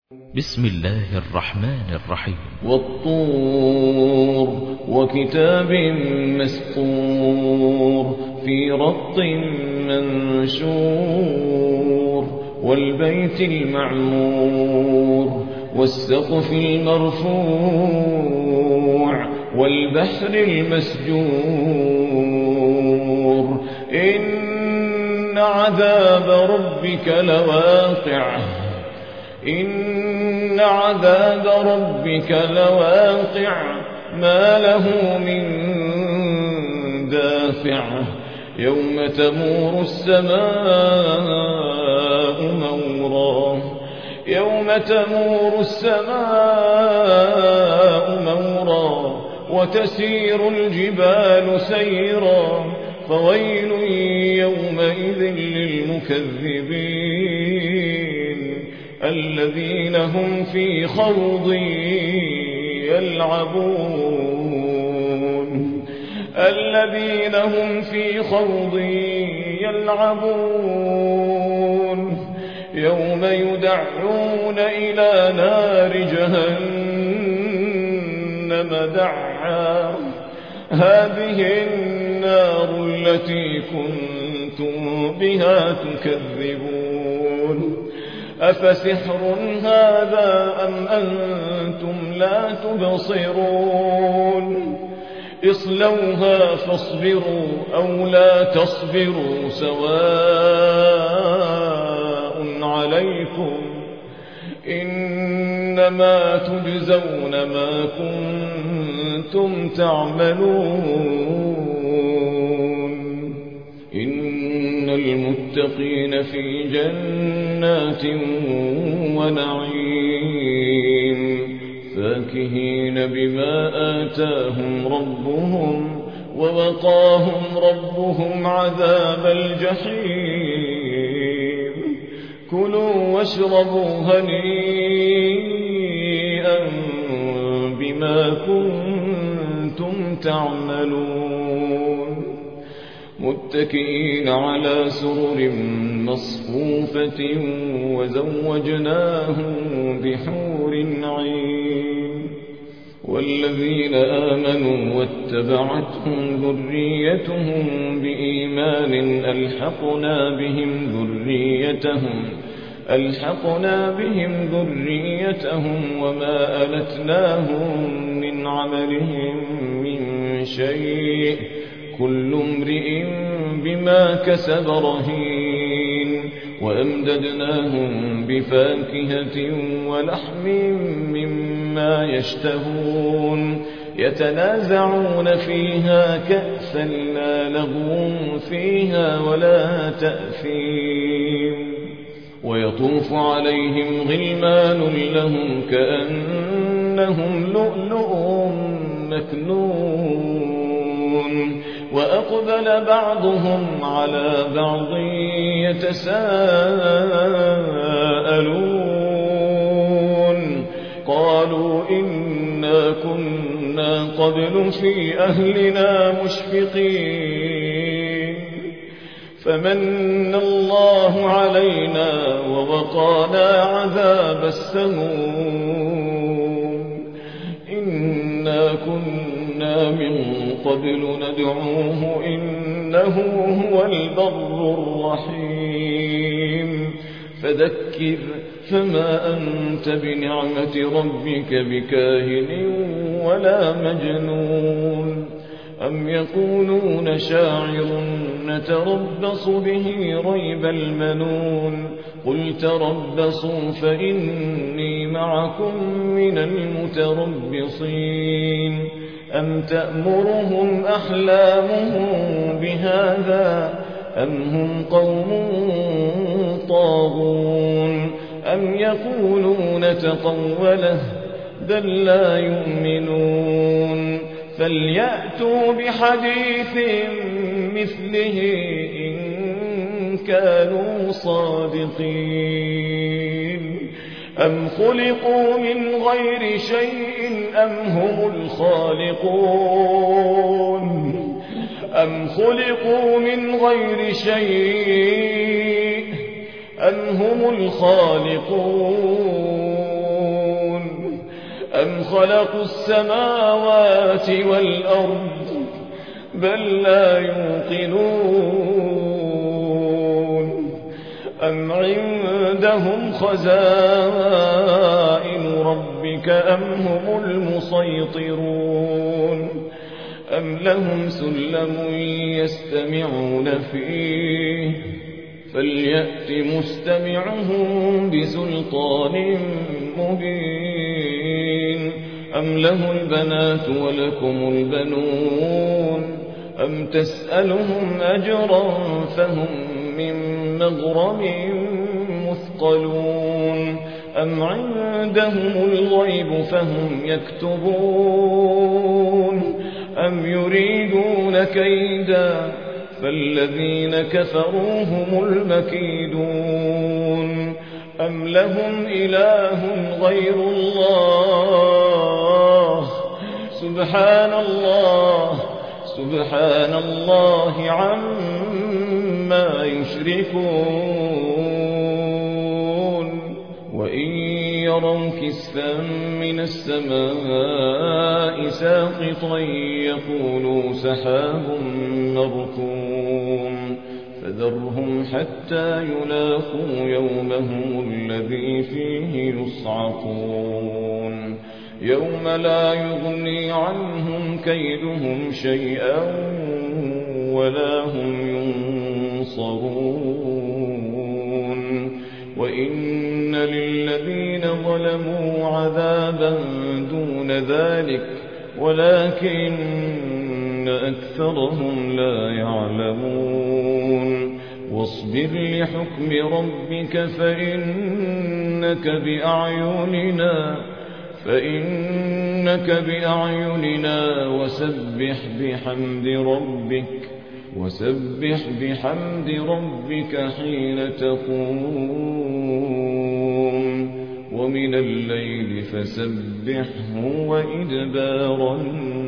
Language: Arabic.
بسم الله الرحمن الرحيم. والطور وكتاب مسطور في رق منشور والبيت المعمور والسقف المرفوع والبحر المسجور إن عذاب ربك لواقع إن عذاب ربك لواقع ما له من دافع يوم تمور السماء مورا يوم تمور السماء مورا وتسير الجبال سيرا فويل يومئذ للمكذبين الذين هم في خوض يلعبون يوم يدعون إلى نار جهنم دعا هذه النار التي كنتم بها تكذبون أفسحر هذا أم أنتم لا تبصرون اصلوها فاصبروا أو لا تصبروا سواء عليكم إنما تجزون ما كنتم تعملون إن المتقين في جنات ونعيم فاكهين بما آتاهم ربهم ووقاهم ربهم عذاب الجحيم كلوا واشربوا هنيئا بما كنتم تعملون متكئين على سرر مصفوفة وزوجناهم بحور عين والذين آمنوا واتبعتهم ذريتهم بإيمان ألحقنا بهم ذريتهم وما ألتناهم من عملهم من شيء كل امرئ بما كسب رهين وأمددناهم بفاكهة ولحم مما يشتهون يتنازعون فيها كأسا لا لغو فيها ولا تأثيم ويطوف عليهم غلمان لهم كأنهم لؤلؤ مكنون وأقبل بعضهم على بعض يتساءلون قالوا إنا كنا قبل في أهلنا مشفقين فمن الله علينا ووقانا عذاب السموم إنا كنا من قبل ندعوه إنه هو البر الرحيم فذكر فما أنت بنعمة ربك بكاهن ولا مجنون أم يقولون شاعر نتربص به ريب المنون قل تربصوا فإني معكم من المتربصين أم تأمرهم أحلامهم بهذا أم هم قوم طاغون أم يقولون تقوله بل لا يؤمنون فليأتوا بحديث مثله إن كانوا صادقين أم خلقوا من غير شيء أم هم الخالقون أم خلقوا من غير شيء أم هم الخالقون أم خلقوا السماوات والأرض بل لا يوقنون أم عندهم خزائن ربك أم هم المسيطرون أم لهم سلم يستمعون فيه فليأت مستمعهم بسلطان مبين أم له البنات ولكم البنون أم تسألهم أجرا فهم من مغرم مثقلون أم عندهم الغيب فهم يكتبون أم يريدون كيدا فالذين كفروا هم المكيدون أم لهم إله غير الله سبحان الله عما يشركون وإن يروا كسفا من السماء ساقطا يقولوا سحاب مركوم فذرهم حتى يلاقوا يومهم الذي فيه يصعقون يوم لا يغني عنهم كيدهم شيئا ولا هم ينصرون وإن للذين ظلموا عذابا دون ذلك ولكن أكثرهم لا يعلمون واصبر لحكم ربك فإنك بأعيننا وسبح بحمد ربك حين تقوم ومن الليل فسبحه وإدبار النجوم